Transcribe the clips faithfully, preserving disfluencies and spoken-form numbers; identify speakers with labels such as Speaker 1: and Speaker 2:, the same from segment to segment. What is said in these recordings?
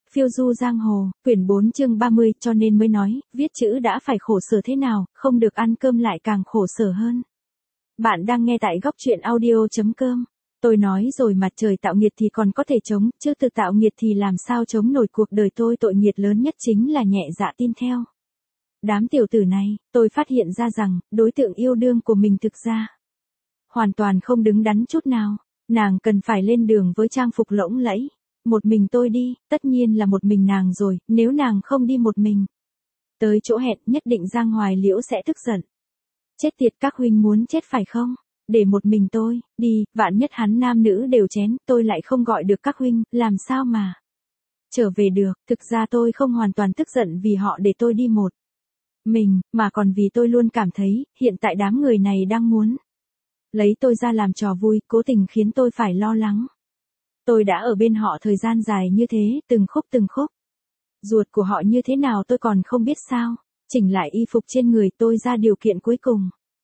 Speaker 1: Phiêu du giang hồ, quyển bốn chương ba mươi, cho nên mới nói, viết chữ đã phải khổ sở thế nào, không được ăn cơm lại càng khổ sở hơn. Bạn đang nghe tại góc truyện audio chấm com. Tôi nói rồi, mặt trời tạo nghiệt thì còn có thể chống, chứ tự tạo nghiệt thì làm sao chống nổi. Cuộc đời tôi tội nghiệt lớn nhất chính là nhẹ dạ tin theo đám tiểu tử này. Tôi phát hiện ra rằng, đối tượng yêu đương của mình thực ra hoàn toàn không đứng đắn chút nào. Nàng cần phải lên đường với trang phục lộng lẫy. Một mình tôi đi, tất nhiên là một mình nàng rồi, nếu nàng không đi một mình tới chỗ hẹn, nhất định Giang Hoài Liễu sẽ tức giận. Chết tiệt, các huynh muốn chết phải không? Để một mình tôi đi, vạn nhất hắn nam nữ đều chén, tôi lại không gọi được các huynh, làm sao mà trở về được. Thực ra tôi không hoàn toàn tức giận vì họ để tôi đi một mình, mà còn vì tôi luôn cảm thấy, hiện tại đám người này đang muốn lấy tôi ra làm trò vui, cố tình khiến tôi phải lo lắng. Tôi đã ở bên họ thời gian dài như thế, từng khúc từng khúc. Ruột của họ như thế nào tôi còn không biết sao. Chỉnh lại y phục trên người, tôi ra điều kiện cuối cùng.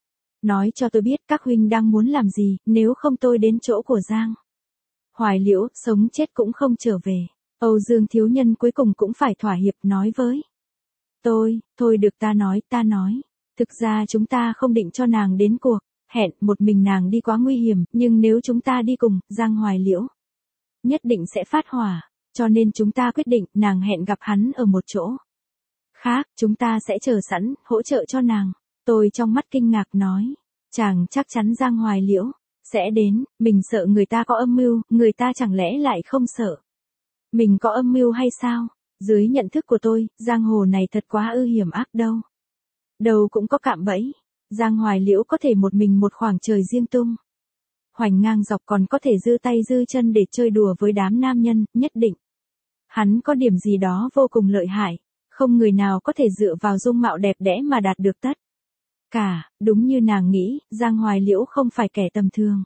Speaker 1: Nói cho tôi biết các huynh đang muốn làm gì, nếu không tôi đến chỗ của Giang Hoài Liễu, sống chết cũng không trở về. Âu Dương thiếu nhân cuối cùng cũng phải thỏa hiệp, nói với tôi, thôi được, ta nói, ta nói. Thực ra chúng ta không định cho nàng đến cuộc hẹn, một mình nàng đi quá nguy hiểm, nhưng nếu chúng ta đi cùng, Giang Hoài Liễu nhất định sẽ phát hỏa, cho nên chúng ta quyết định, nàng hẹn gặp hắn ở một chỗ khác, chúng ta sẽ chờ sẵn, hỗ trợ cho nàng. Tôi trong mắt kinh ngạc nói, chàng chắc chắn Giang Hoài Liễu sẽ đến, mình sợ người ta có âm mưu, người ta chẳng lẽ lại không sợ mình có âm mưu hay sao? Dưới nhận thức của tôi, giang hồ này thật quá ư hiểm ác đâu. Đâu cũng có cạm bẫy. Giang Hoài Liễu có thể một mình một khoảng trời riêng tung hoành ngang dọc, còn có thể dư tay dư chân để chơi đùa với đám nam nhân, nhất định hắn có điểm gì đó vô cùng lợi hại, không người nào có thể dựa vào dung mạo đẹp đẽ mà đạt được tất cả. Đúng như nàng nghĩ, Giang Hoài Liễu không phải kẻ tầm thường.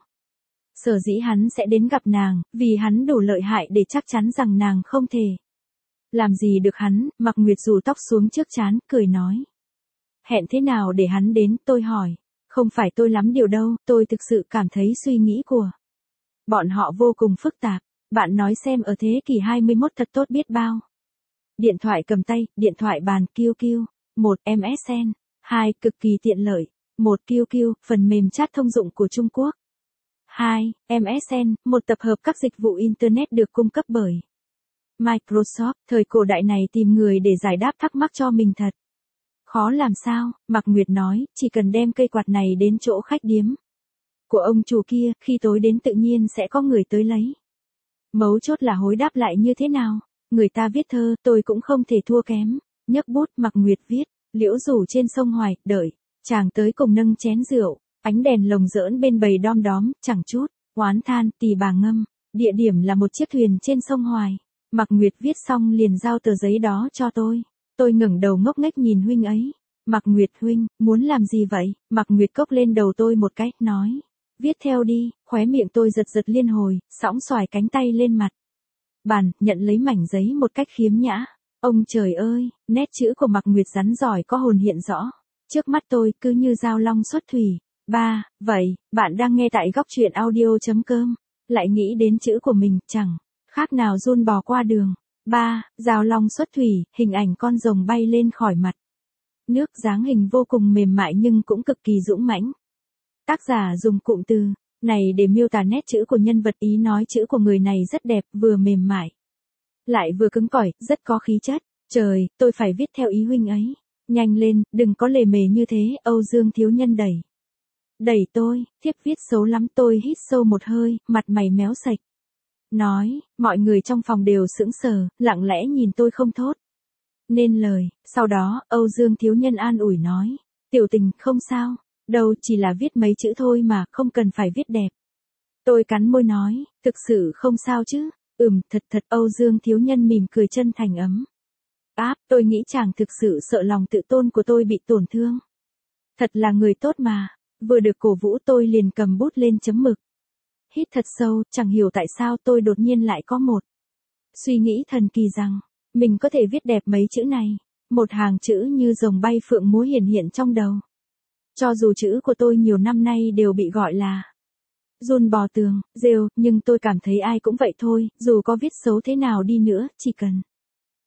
Speaker 1: Sở dĩ hắn sẽ đến gặp nàng, vì hắn đủ lợi hại để chắc chắn rằng nàng không thể làm gì được hắn. Mạc Nguyệt rủ tóc xuống trước trán, cười nói, hẹn thế nào để hắn đến? Tôi hỏi. Không phải tôi lắm điều đâu, tôi thực sự cảm thấy suy nghĩ của bọn họ vô cùng phức tạp. Bạn nói xem, ở thế kỷ hai mươi mốt thật tốt biết bao. Điện thoại cầm tay, điện thoại bàn, quy quy, một em ét en, hai cực kỳ tiện lợi, một quy quy, phần mềm chat thông dụng của Trung Quốc. hai em ét en, một tập hợp các dịch vụ Internet được cung cấp bởi Microsoft. Thời cổ đại này tìm người để giải đáp thắc mắc cho mình thật khó làm sao. Mạc Nguyệt nói, chỉ cần đem cây quạt này đến chỗ khách điếm của ông chủ kia, khi tối đến tự nhiên sẽ có người tới lấy. Mấu chốt là hối đáp lại như thế nào. Người ta viết thơ, tôi cũng không thể thua kém. Nhấc bút, Mạc Nguyệt viết, liễu rủ trên sông Hoài, đợi chàng tới cùng nâng chén rượu, ánh đèn lồng giỡn bên bầy đom đóm, chẳng chút oán than, tỳ bà ngâm. Địa điểm là một chiếc thuyền trên sông Hoài. Mạc Nguyệt viết xong liền giao tờ giấy đó cho tôi. Tôi ngẩng đầu ngốc nghếch nhìn huynh ấy. Mạc Nguyệt huynh, muốn làm gì vậy? Mạc Nguyệt cốc lên đầu tôi một cái, nói, viết theo đi. Khóe miệng tôi giật giật liên hồi, sõng xoài cánh tay lên mặt bàn, nhận lấy mảnh giấy một cách khiếm nhã. Ông trời ơi, nét chữ của Mạc Nguyệt rắn giỏi có hồn hiện rõ trước mắt tôi, cứ như dao long xuất thủy. Ba, vậy, bạn đang nghe tại góc truyện audio chấm com, lại nghĩ đến chữ của mình, chẳng khác nào giun bò qua đường. Ba, dao long xuất thủy, hình ảnh con rồng bay lên khỏi mặt nước, dáng hình vô cùng mềm mại nhưng cũng cực kỳ dũng mãnh. Tác giả dùng cụm từ này để miêu tả nét chữ của nhân vật, ý nói chữ của người này rất đẹp, vừa mềm mại lại vừa cứng cỏi, rất có khí chất. Trời, tôi phải viết theo ý huynh ấy. Nhanh lên, đừng có lề mề như thế. Âu Dương thiếu nhân đẩy đẩy tôi, thiếp viết xấu lắm. Tôi hít sâu một hơi, mặt mày méo sạch, nói. Mọi người trong phòng đều sững sờ, lặng lẽ nhìn tôi không thốt nên lời. Sau đó, Âu Dương thiếu nhân an ủi nói, tiểu tình, không sao đâu, chỉ là viết mấy chữ thôi mà, không cần phải viết đẹp. Tôi cắn môi nói, thực sự không sao chứ? Ừm, thật thật. Âu Dương thiếu nhân mỉm cười chân thành ấm áp. Tôi nghĩ chàng thực sự sợ lòng tự tôn của tôi bị tổn thương. Thật là người tốt mà. Vừa được cổ vũ tôi liền cầm bút lên chấm mực. Hít thật sâu, chẳng hiểu tại sao tôi đột nhiên lại có một suy nghĩ thần kỳ rằng, mình có thể viết đẹp mấy chữ này. Một hàng chữ như rồng bay phượng múa hiển hiện trong đầu. Cho dù chữ của tôi nhiều năm nay đều bị gọi là giun bò tường, rêu, nhưng tôi cảm thấy ai cũng vậy thôi, dù có viết xấu thế nào đi nữa, chỉ cần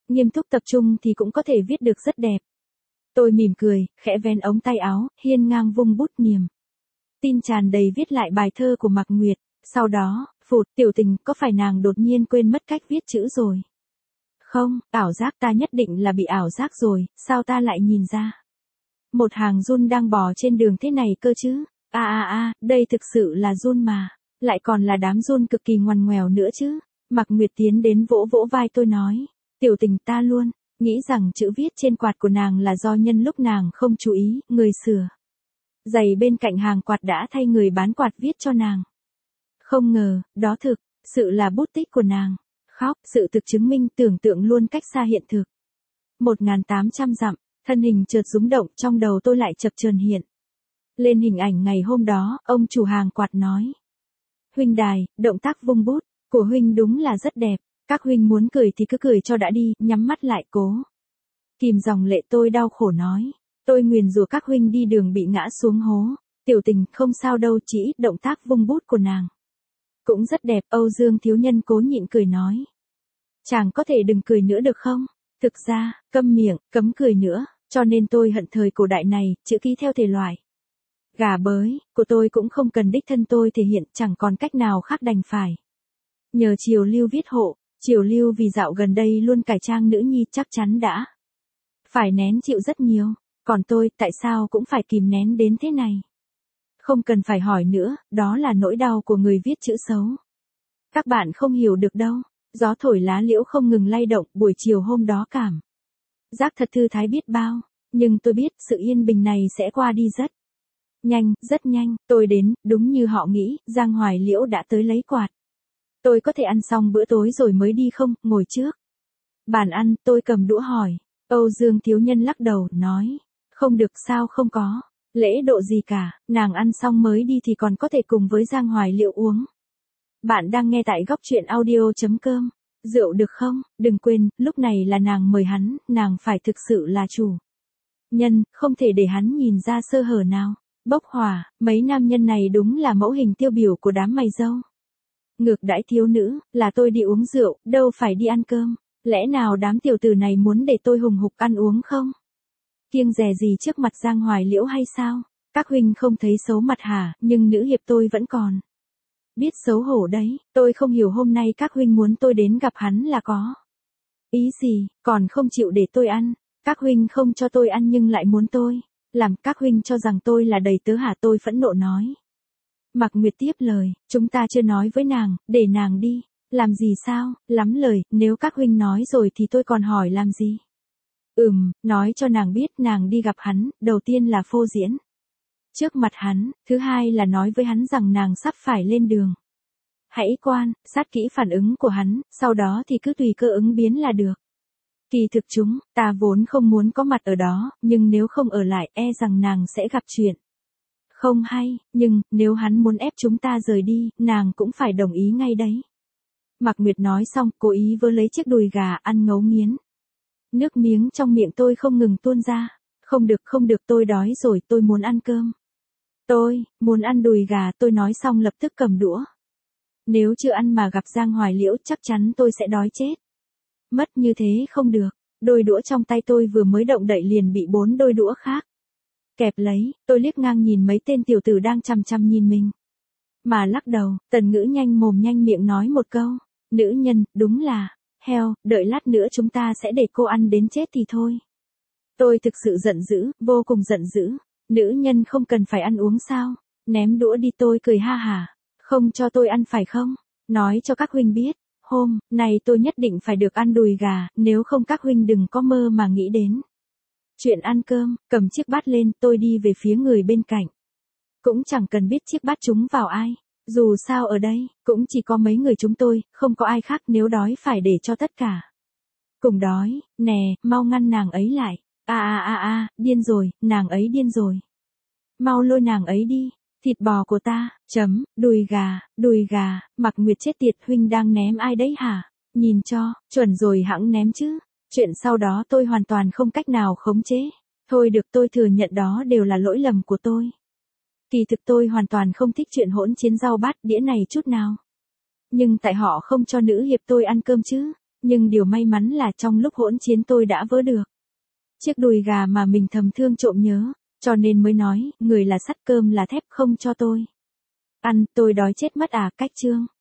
Speaker 1: Nghiêm túc tập trung thì cũng có thể viết được rất đẹp. Tôi mỉm cười, khẽ vén ống tay áo, hiên ngang vung bút niềm tin tràn đầy viết lại bài thơ của Mạc Nguyệt. Sau đó, phụt, tiểu tình, có phải nàng đột nhiên quên mất cách viết chữ rồi? Không, ảo giác, ta nhất định là bị ảo giác rồi, sao ta lại nhìn ra? Một hàng giun đang bò trên đường thế này cơ chứ? A a a, đây thực sự là giun mà, lại còn là đám giun cực kỳ ngoằn ngoèo nữa chứ. Mạc Nguyệt tiến đến vỗ vỗ vai tôi nói, tiểu tình, ta luôn nghĩ rằng chữ viết trên quạt của nàng là do nhân lúc nàng không chú ý, người sửa giày bên cạnh hàng quạt đã thay người bán quạt viết cho nàng. Không ngờ, đó thực sự là bút tích của nàng. Khóc, sự thực chứng minh tưởng tượng luôn cách xa hiện thực. một nghìn tám trăm dặm, thân hình chợt rúng động, trong đầu tôi lại chập chờn hiện lên hình ảnh ngày hôm đó, ông chủ hàng quạt nói. Huynh đài, động tác vung bút của huynh đúng là rất đẹp, các huynh muốn cười thì cứ cười cho đã đi, nhắm mắt lại cố kìm dòng lệ. Tôi đau khổ nói, tôi nguyền rủa các huynh đi đường bị ngã xuống hố. Tiểu tình, không sao đâu, chỉ ít động tác vung bút của nàng cũng rất đẹp. Âu Dương thiếu nhân cố nhịn cười nói, chàng có thể đừng cười nữa được không? Thực ra, câm miệng, cấm cười nữa, cho nên tôi hận thời cổ đại này, chữ ký theo thể loại gà bới của tôi cũng không cần đích thân tôi thể hiện, chẳng còn cách nào khác đành phải nhờ Triều Lưu viết hộ. Triều Lưu vì dạo gần đây luôn cải trang nữ nhi, chắc chắn đã phải nén chịu rất nhiều. Còn tôi, tại sao cũng phải kìm nén đến thế này? Không cần phải hỏi nữa, đó là nỗi đau của người viết chữ xấu. Các bạn không hiểu được đâu. Gió thổi lá liễu không ngừng lay động, buổi chiều hôm đó cảm giác thật thư thái biết bao. Nhưng tôi biết sự yên bình này sẽ qua đi rất nhanh, rất nhanh. Tôi đến, đúng như họ nghĩ, Giang Hoài Liễu đã tới lấy quạt. Tôi có thể ăn xong bữa tối rồi mới đi không? Ngồi trước bàn ăn, tôi cầm đũa hỏi. Âu Dương thiếu nhân lắc đầu, nói, không được. Sao không có lễ độ gì cả, nàng ăn xong mới đi thì còn có thể cùng với Giang Hoài Liễu uống. Bạn đang nghe tại góc truyện audio.com. Rượu được không? Đừng quên, lúc này là nàng mời hắn, nàng phải thực sự là chủ nhân, không thể để hắn nhìn ra sơ hở nào. Bốc hỏa, mấy nam nhân này đúng là mẫu hình tiêu biểu của đám mày râu ngược đãi thiếu nữ. Là tôi đi uống rượu, đâu phải đi ăn cơm. Lẽ nào đám tiểu tử này muốn để tôi hùng hục ăn uống không? Kiêng dè gì trước mặt Giang Hoài Liễu hay sao? Các huynh không thấy xấu mặt hả? Nhưng nữ hiệp tôi vẫn còn biết xấu hổ đấy. Tôi không hiểu hôm nay các huynh muốn tôi đến gặp hắn là có ý gì, còn không chịu để tôi ăn. Các huynh không cho tôi ăn nhưng lại muốn tôi làm. Các huynh cho rằng tôi là đầy tớ hả? Tôi phẫn nộ nói. Mạc Nguyệt tiếp lời, chúng ta chưa nói với nàng, để nàng đi. Làm gì sao? Lắm lời, nếu các huynh nói rồi thì tôi còn hỏi làm gì? Ừm, nói cho nàng biết nàng đi gặp hắn, đầu tiên là phô diễn trước mặt hắn, thứ hai là nói với hắn rằng nàng sắp phải lên đường. Hãy quan sát kỹ phản ứng của hắn, sau đó thì cứ tùy cơ ứng biến là được. Kỳ thực chúng ta vốn không muốn có mặt ở đó, nhưng nếu không ở lại e rằng nàng sẽ gặp chuyện không hay, nhưng nếu hắn muốn ép chúng ta rời đi, nàng cũng phải đồng ý ngay đấy. Mạc Nguyệt nói xong, cố ý vơ lấy chiếc đùi gà ăn ngấu nghiến. Nước miếng trong miệng tôi không ngừng tuôn ra. Không được, không được, tôi đói rồi, tôi muốn ăn cơm. Tôi muốn ăn đùi gà, tôi nói xong lập tức cầm đũa. Nếu chưa ăn mà gặp Giang Hoài Liễu chắc chắn tôi sẽ đói chết mất, như thế không được. Đôi đũa trong tay tôi vừa mới động đậy liền bị bốn đôi đũa khác kẹp lấy. Tôi liếc ngang nhìn mấy tên tiểu tử đang chằm chằm nhìn mình mà lắc đầu. Tần Ngữ nhanh mồm nhanh miệng nói một câu, nữ nhân, đúng là heo, đợi lát nữa chúng ta sẽ để cô ăn đến chết thì thôi. Tôi thực sự giận dữ, vô cùng giận dữ. Nữ nhân không cần phải ăn uống sao? Ném đũa đi. Tôi cười ha hả. Không cho tôi ăn phải không? Nói cho các huynh biết, hôm nay tôi nhất định phải được ăn đùi gà, nếu không các huynh đừng có mơ mà nghĩ đến chuyện ăn cơm. Cầm chiếc bát lên, tôi đi về phía người bên cạnh. Cũng chẳng cần biết chiếc bát trúng vào ai. Dù sao ở đây, cũng chỉ có mấy người chúng tôi, không có ai khác. Nếu đói phải để cho tất cả cùng đói. Nè, mau ngăn nàng ấy lại. A a a a, điên rồi, nàng ấy điên rồi. Mau lôi nàng ấy đi. Thịt bò của ta, chấm, đùi gà, đùi gà. Mạc Nguyệt chết tiệt, huynh đang ném ai đấy hả? Nhìn cho, chuẩn rồi hẵng ném chứ. Chuyện sau đó tôi hoàn toàn không cách nào khống chế. Thôi được, tôi thừa nhận đó đều là lỗi lầm của tôi. Kỳ thực tôi hoàn toàn không thích chuyện hỗn chiến rau bát đĩa này chút nào. Nhưng tại họ không cho nữ hiệp tôi ăn cơm chứ. Nhưng điều may mắn là trong lúc hỗn chiến tôi đã vớ được chiếc đùi gà mà mình thầm thương trộm nhớ, cho nên mới nói, người là sắt cơm là thép không cho tôi ăn, tôi đói chết mất à, cách chương.